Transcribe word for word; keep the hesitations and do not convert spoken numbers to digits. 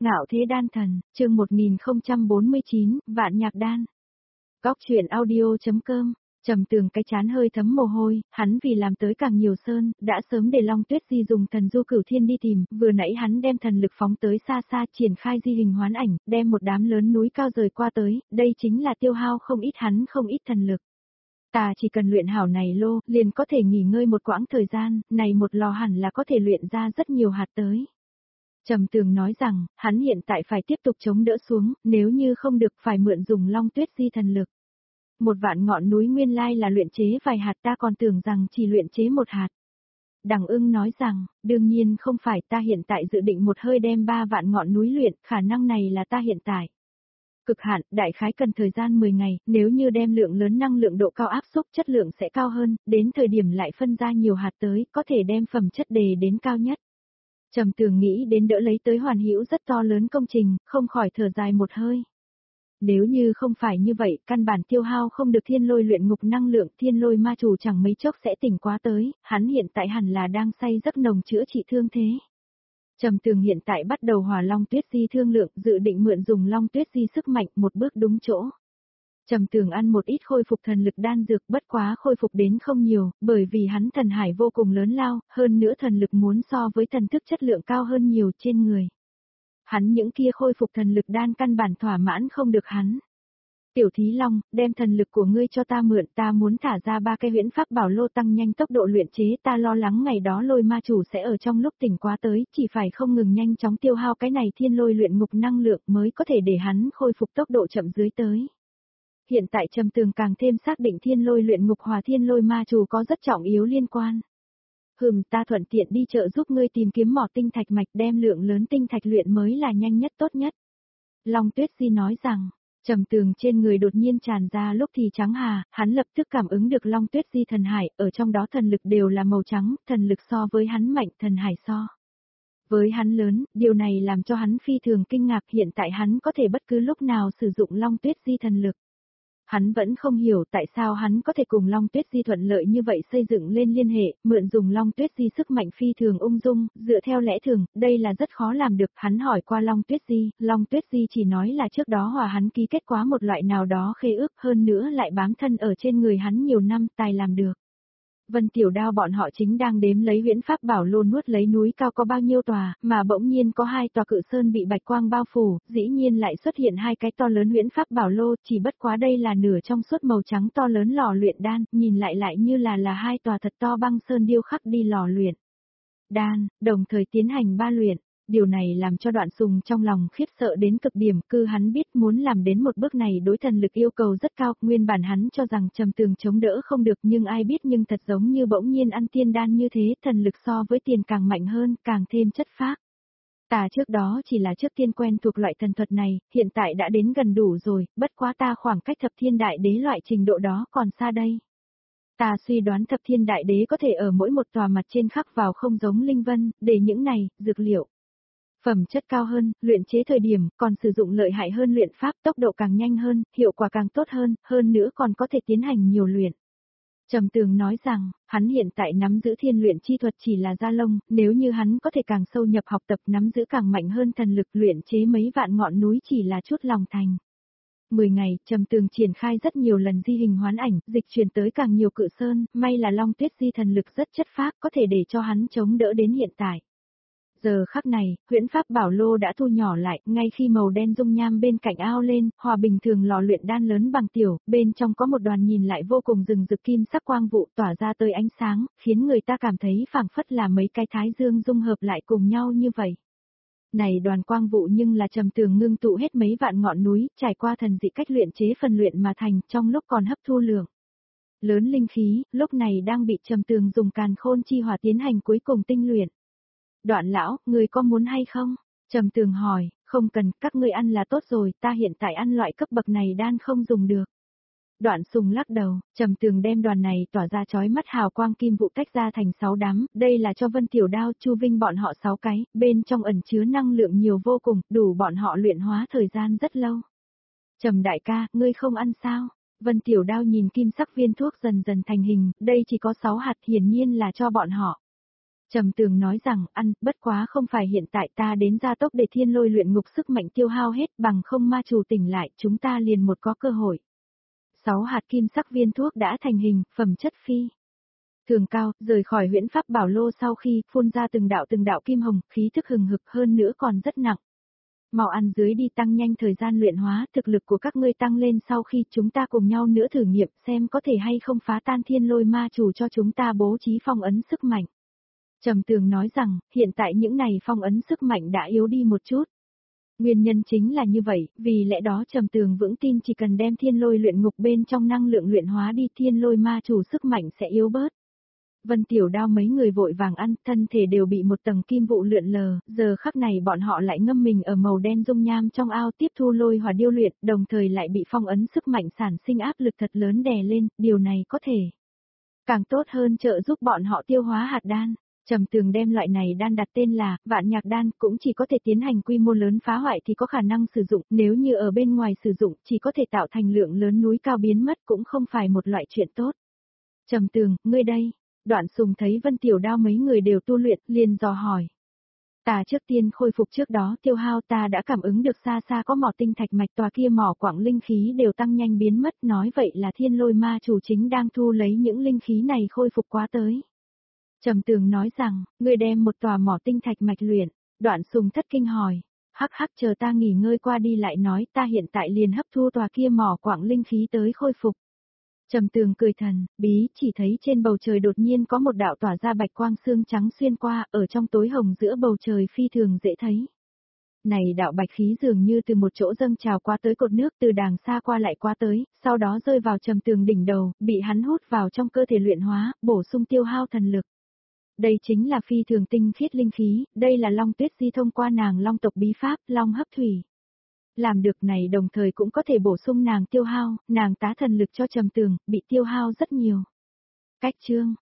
Ngạo thế đan thần, chương một nghìn không trăm bốn mươi chín, Vạn Nhạc Đan. Góc truyện audio chấm com. Trầm Tường cái chán hơi thấm mồ hôi, hắn vì làm tới càng nhiều sơn, đã sớm để Long Tuyết Di dùng thần du cửu thiên đi tìm, vừa nãy hắn đem thần lực phóng tới xa xa, triển khai di hình hoán ảnh, đem một đám lớn núi cao rời qua tới, đây chính là tiêu hao không ít hắn không ít thần lực. Ta chỉ cần luyện hảo này lô, liền có thể nghỉ ngơi một quãng thời gian, này một lò hẳn là có thể luyện ra rất nhiều hạt tới. Trầm Tường nói rằng, hắn hiện tại phải tiếp tục chống đỡ xuống, nếu như không được phải mượn dùng Long Tuyết Di thần lực. Một vạn ngọn núi nguyên lai là luyện chế vài hạt, ta còn tưởng rằng chỉ luyện chế một hạt. Đằng Ưng nói rằng, đương nhiên không phải, ta hiện tại dự định một hơi đem ba vạn ngọn núi luyện, khả năng này là ta hiện tại. Cực hạn, đại khái cần thời gian mười ngày, nếu như đem lượng lớn năng lượng độ cao áp xúc chất lượng sẽ cao hơn, đến thời điểm lại phân ra nhiều hạt tới, có thể đem phẩm chất đề đến cao nhất. Trầm Tường nghĩ đến đỡ lấy tới hoàn hữu rất to lớn công trình, không khỏi thở dài một hơi. Nếu như không phải như vậy, căn bản tiêu hao không được thiên lôi luyện ngục năng lượng, thiên lôi ma chủ chẳng mấy chốc sẽ tỉnh quá tới, hắn hiện tại hẳn là đang say giấc nồng chữa trị thương thế. Trầm Tường hiện tại bắt đầu hòa Long Tuyết Di thương lượng, dự định mượn dùng Long Tuyết Di sức mạnh một bước đúng chỗ. Trầm Tường ăn một ít khôi phục thần lực đan dược, bất quá khôi phục đến không nhiều, bởi vì hắn thần hải vô cùng lớn lao, hơn nữa thần lực muốn so với thần thức chất lượng cao hơn nhiều trên người. Hắn những kia khôi phục thần lực đan căn bản thỏa mãn không được hắn. Tiểu Thí Long, đem thần lực của ngươi cho ta mượn, ta muốn thả ra ba cái huyễn pháp bảo lô tăng nhanh tốc độ luyện chế, ta lo lắng ngày đó lôi ma chủ sẽ ở trong lúc tỉnh quá tới, chỉ phải không ngừng nhanh chóng tiêu hao cái này thiên lôi luyện ngục năng lượng mới có thể để hắn khôi phục tốc độ chậm dưới tới. Hiện tại Trầm Tường càng thêm xác định thiên lôi luyện ngục hòa thiên lôi ma chủ có rất trọng yếu liên quan. Hừm, ta thuận tiện đi chợ giúp ngươi tìm kiếm mỏ tinh thạch mạch, đem lượng lớn tinh thạch luyện mới là nhanh nhất tốt nhất. Long Tuyết Di nói rằng, Trầm Tường trên người đột nhiên tràn ra lúc thì trắng hà, hắn lập tức cảm ứng được Long Tuyết Di thần hải, ở trong đó thần lực đều là màu trắng, thần lực so với hắn mạnh, thần hải so với hắn lớn, điều này làm cho hắn phi thường kinh ngạc, hiện tại hắn có thể bất cứ lúc nào sử dụng Long Tuyết Di thần lực. Hắn vẫn không hiểu tại sao hắn có thể cùng Long Tuyết Di thuận lợi như vậy xây dựng lên liên hệ, mượn dùng Long Tuyết Di sức mạnh phi thường ung dung, dựa theo lẽ thường, đây là rất khó làm được, hắn hỏi qua Long Tuyết Di, Long Tuyết Di chỉ nói là trước đó hòa hắn ký kết quá một loại nào đó khế ước, hơn nữa lại bám thân ở trên người hắn nhiều năm, tài làm được. Vân Tiểu Đao bọn họ chính đang đếm lấy huyễn pháp bảo lô nuốt lấy núi cao có bao nhiêu tòa, mà bỗng nhiên có hai tòa cự sơn bị bạch quang bao phủ, dĩ nhiên lại xuất hiện hai cái to lớn huyễn pháp bảo lô, chỉ bất quá đây là nửa trong suốt màu trắng to lớn lò luyện đan, nhìn lại lại như là là hai tòa thật to băng sơn điêu khắc đi lò luyện đan, đồng thời tiến hành ba luyện. Điều này làm cho Đoạn Sùng trong lòng khiếp sợ đến cực điểm, cư hắn biết muốn làm đến một bước này đối thần lực yêu cầu rất cao, nguyên bản hắn cho rằng Trầm Tường chống đỡ không được nhưng ai biết nhưng thật giống như bỗng nhiên ăn tiên đan như thế, thần lực so với tiền càng mạnh hơn, càng thêm chất phác. Ta trước đó chỉ là trước tiên quen thuộc loại thần thuật này, hiện tại đã đến gần đủ rồi, bất quá ta khoảng cách thập thiên đại đế loại trình độ đó còn xa đây. Ta suy đoán thập thiên đại đế có thể ở mỗi một tòa mặt trên khắc vào không giống linh vân, để những này, dược liệu. Phẩm chất cao hơn, luyện chế thời điểm, còn sử dụng lợi hại hơn luyện pháp, tốc độ càng nhanh hơn, hiệu quả càng tốt hơn, hơn nữa còn có thể tiến hành nhiều luyện. Trầm Tường nói rằng, hắn hiện tại nắm giữ thiên luyện chi thuật chỉ là da lông, nếu như hắn có thể càng sâu nhập học tập nắm giữ càng mạnh hơn thần lực luyện chế mấy vạn ngọn núi chỉ là chút lòng thành. Mười ngày, Trầm Tường triển khai rất nhiều lần di hình hoán ảnh, dịch chuyển tới càng nhiều cự sơn, may là Long Tuyết Di thần lực rất chất phác có thể để cho hắn chống đỡ đến hiện tại. Giờ khắc này, huyễn pháp bảo lô đã thu nhỏ lại, ngay khi màu đen dung nham bên cạnh ao lên, hòa bình thường lò luyện đan lớn bằng tiểu, bên trong có một đoàn nhìn lại vô cùng rừng rực kim sắc quang vụ tỏa ra tới ánh sáng, khiến người ta cảm thấy phảng phất là mấy cái thái dương dung hợp lại cùng nhau như vậy. Này đoàn quang vụ nhưng là Trầm Tường ngưng tụ hết mấy vạn ngọn núi, trải qua thần dị cách luyện chế phần luyện mà thành, trong lúc còn hấp thu lượng lớn linh khí, lúc này đang bị Trầm Tường dùng càn khôn chi hỏa tiến hành cuối cùng tinh luyện. Đoạn lão, người có muốn hay không? Trầm Tường hỏi, không cần, các ngươi ăn là tốt rồi, ta hiện tại ăn loại cấp bậc này đan không dùng được. Đoạn Sùng lắc đầu, Trầm Tường đem đoàn này tỏa ra chói mắt hào quang kim vụ tách ra thành sáu đám, đây là cho Vân Tiểu Đao, Chu Vinh bọn họ sáu cái, bên trong ẩn chứa năng lượng nhiều vô cùng, đủ bọn họ luyện hóa thời gian rất lâu. Trầm đại ca, ngươi không ăn sao? Vân Tiểu Đao nhìn kim sắc viên thuốc dần dần thành hình, đây chỉ có sáu hạt hiển nhiên là cho bọn họ. Trầm Tường nói rằng, ăn, bất quá không phải hiện tại ta đến gia tốc để thiên lôi luyện ngục sức mạnh tiêu hao hết, bằng không ma chủ tỉnh lại, chúng ta liền một có cơ hội. Sáu hạt kim sắc viên thuốc đã thành hình, phẩm chất phi thường cao, rời khỏi huyễn pháp bảo lô sau khi phun ra từng đạo từng đạo kim hồng, khí thức hừng hực hơn nữa còn rất nặng. Mau ăn dưới đi, tăng nhanh thời gian luyện hóa, thực lực của các ngươi tăng lên sau khi chúng ta cùng nhau nữa thử nghiệm xem có thể hay không phá tan thiên lôi ma chủ cho chúng ta bố trí phong ấn sức mạnh. Trầm Tường nói rằng, hiện tại những này phong ấn sức mạnh đã yếu đi một chút. Nguyên nhân chính là như vậy, vì lẽ đó Trầm Tường vững tin chỉ cần đem thiên lôi luyện ngục bên trong năng lượng luyện hóa đi, thiên lôi ma chủ sức mạnh sẽ yếu bớt. Vân Tiểu Đao mấy người vội vàng ăn, thân thể đều bị một tầng kim vụ lượn lờ, giờ khắc này bọn họ lại ngâm mình ở màu đen dung nham trong ao tiếp thu lôi hỏa điêu luyện, đồng thời lại bị phong ấn sức mạnh sản sinh áp lực thật lớn đè lên, điều này có thể càng tốt hơn trợ giúp bọn họ tiêu hóa hạt đan. Trầm Tường đem loại này đan đặt tên là Vạn Nhạc Đan, cũng chỉ có thể tiến hành quy mô lớn phá hoại thì có khả năng sử dụng, nếu như ở bên ngoài sử dụng chỉ có thể tạo thành lượng lớn núi cao biến mất, cũng không phải một loại chuyện tốt. Trầm Tường, ngươi đây. Đoạn Sùng thấy Vân Tiểu Đao mấy người đều tu luyện, liền dò hỏi. Ta trước tiên khôi phục trước đó tiêu hao, ta đã cảm ứng được xa xa có mỏ tinh thạch mạch, tòa kia mỏ quặng linh khí đều tăng nhanh biến mất, nói vậy là thiên lôi ma chủ chính đang thu lấy những linh khí này khôi phục quá tới. Trầm Tường nói rằng, ngươi đem một tòa mỏ tinh thạch mạch luyện. Đoạn Sùng thất kinh hỏi, hắc hắc, chờ ta nghỉ ngơi qua đi lại nói, ta hiện tại liền hấp thu tòa kia mỏ quặng linh khí tới khôi phục. Trầm Tường cười thần, bí, chỉ thấy trên bầu trời đột nhiên có một đạo tỏa ra bạch quang xương trắng xuyên qua, ở trong tối hồng giữa bầu trời phi thường dễ thấy. Này đạo bạch khí dường như từ một chỗ dâng trào qua tới cột nước, từ đàng xa qua lại qua tới, sau đó rơi vào Trầm Tường đỉnh đầu, bị hắn hút vào trong cơ thể luyện hóa, bổ sung tiêu hao thần lực. Đây chính là phi thường tinh khiết linh khí, đây là Long Tuyết Di thông qua nàng Long tộc bí pháp, Long hấp thủy. Làm được này đồng thời cũng có thể bổ sung nàng tiêu hao, nàng tá thần lực cho Trầm Tường, bị tiêu hao rất nhiều. Cách chương